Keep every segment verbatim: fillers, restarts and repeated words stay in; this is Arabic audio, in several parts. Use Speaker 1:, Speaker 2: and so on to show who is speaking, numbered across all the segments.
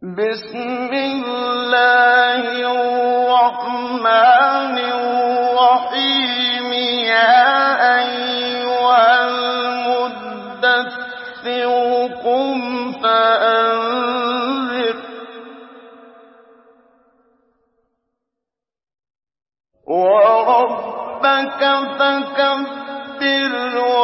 Speaker 1: بسم الله الرحمن الرحيم يا أيها المدثر قم فأنذر وربك فكبر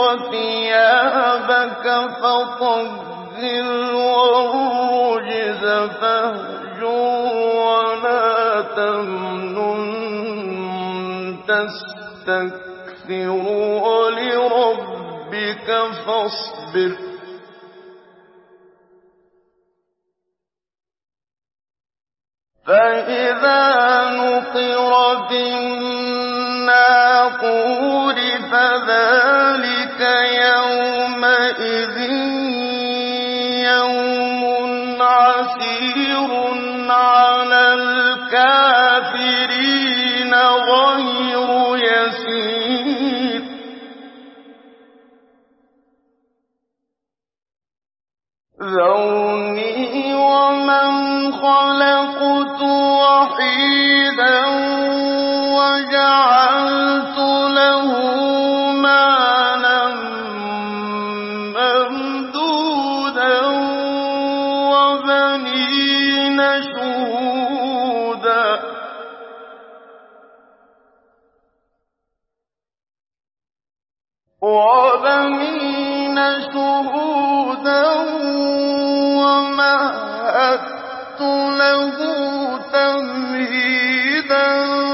Speaker 1: وثيابك فطهر والرجز فاهجر ولا تمنن تستكثر ولربك فاصبر فإذا نقر في الناقور فذلك يومئذ يوم عسير على الكافرين غير يسير ذرني ومن خلقت وحيدا وجعلت له مالا ممدودا وبنين شهودا وبنين شهودا ومهدت له تمهيدا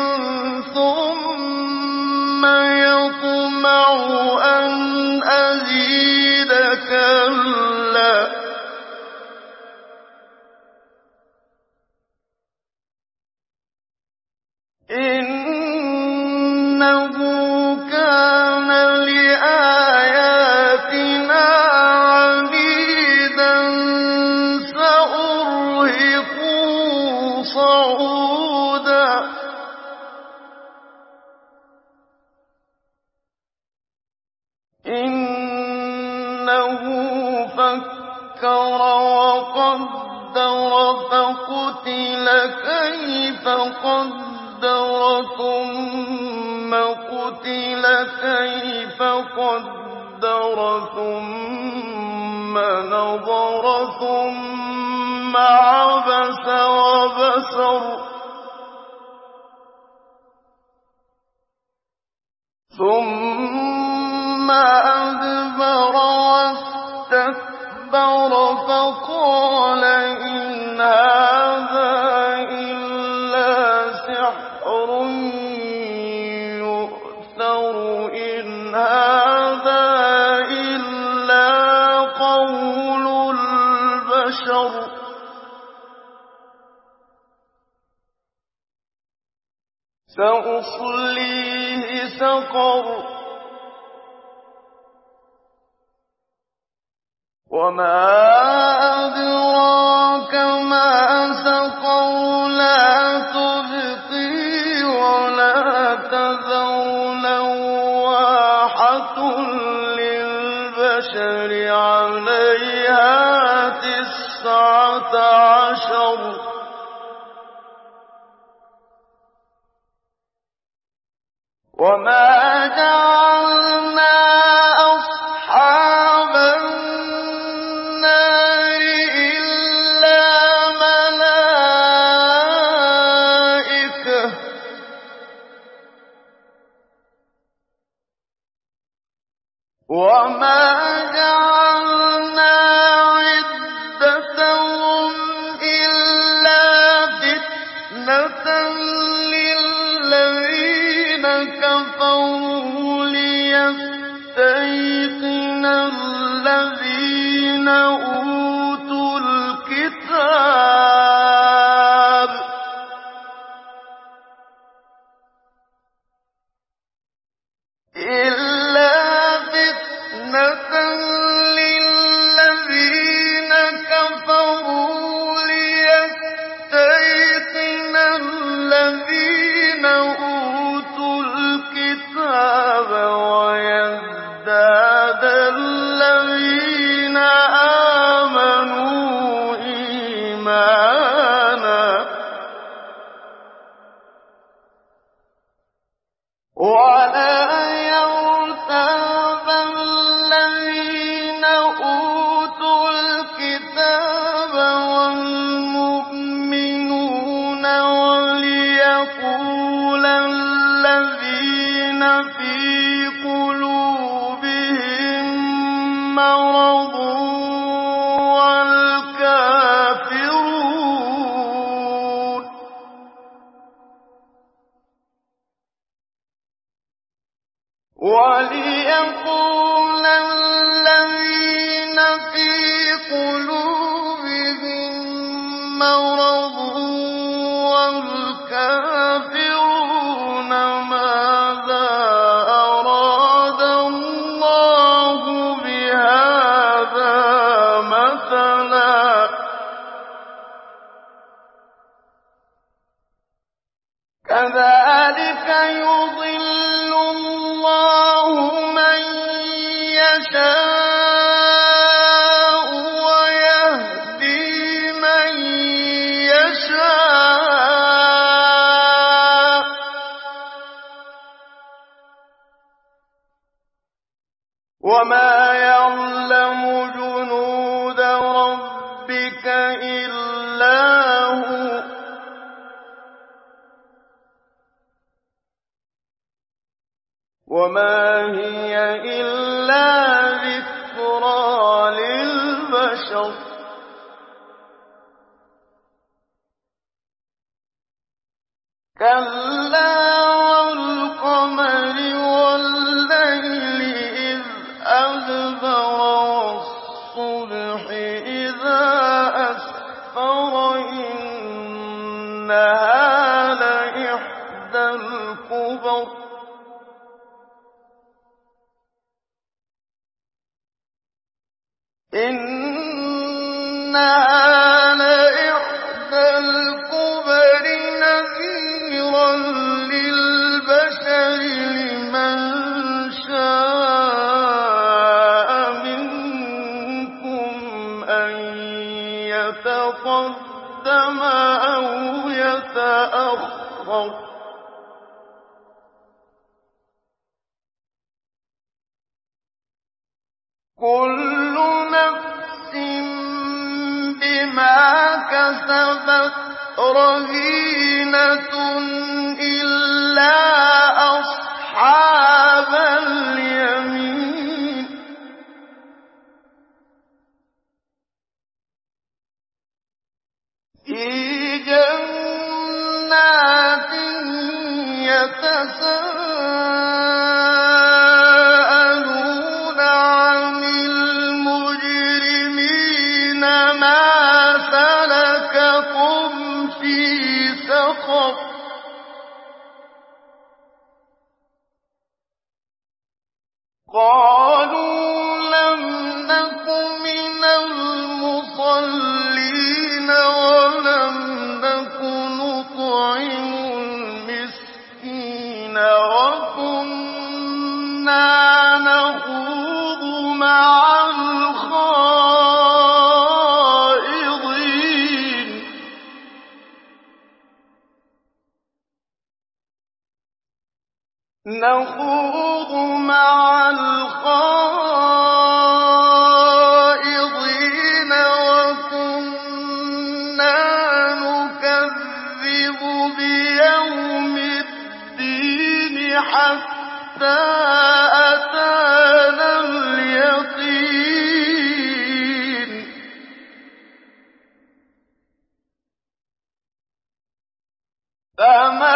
Speaker 1: ثم يطمع أن أزيد كلا إنه كان لآياتنا عنيدا سأرهقه صعودا إنه فكر وقدر فقتل كيف قدر ثم قتل كيف قدر ثم نظر ثم عبس وبسر ثم أدبر واستكبر فقال إن هذا إلا سحر يؤثر إن هذا إلا قول البشر سأصليه سقر وما أدراك ما سقر لا تبقي ولا تذر لواحة للبشر عليها تسعة عشر وما جعلنا أصحاب النار إلا ملائكة وما جعلنا عدتهم إلا فتنة للذين كفروا إحسانا ولا يرتاب الذين أوتوا الكتاب والمؤمنون وليقول الذين في قلوبهم مرض والكافرون وليقول الذين في قلوبهم مرض والكافرون ماذا أراد الله بهذا مثلا كذلك يضل الله من يشاء ويهدي من يشاء وما يعلم جنود ربك إلا هو وما هي إلا ذكرى للبشر كلا والقمر والليل إذ أدبر والصبح إذا أسفر إنها لإحدى الكبر إنها لإحدى الكبر نذيرا للبشر لمن شاء منكم أن يتقدم أو يتأخر كل نفس بما كسبت رهينة إلا أصحاب اليمين في جنات يتساءلون عن المجرمين ما سلككم في سقر قالوا لم نك من المصلين ولم نك نطعم المسكين وكنا نخوض مع الخائضين نخوض مع الخائضين وكنا نكذب بيوم الدين حتى أتانا اليقين فما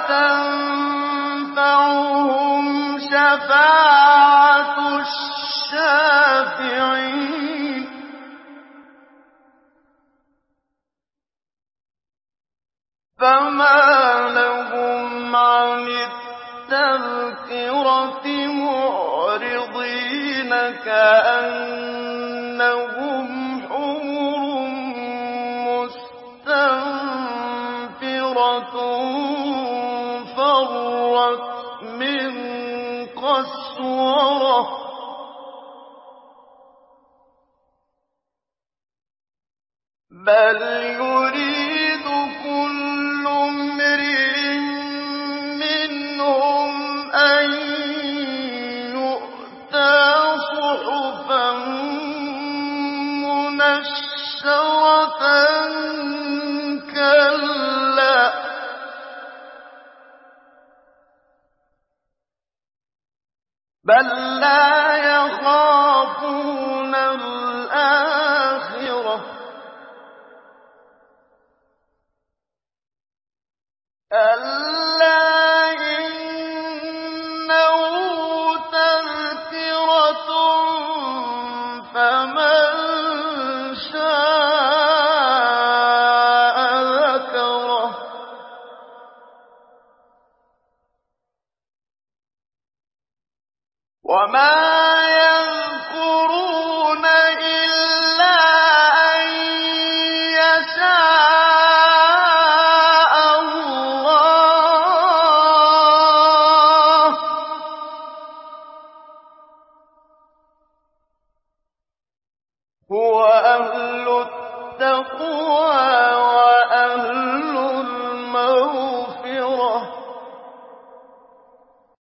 Speaker 1: تنفعهم شفاعة الشافعين فما لهم عن التذكرة معرضين كأنهم حمر مستنفرة فرت من قسورة بل كَلَّا إِنَّهُ تَذْكِرَةٌ فَمَن شَاءَ ذَكَرَهُ وَمَا يَذْكُرُونَ إِلَّا أَن يَشَاءَ اللَّهُ ۚ هُوَ أَهْلُ التَّقْوَىٰ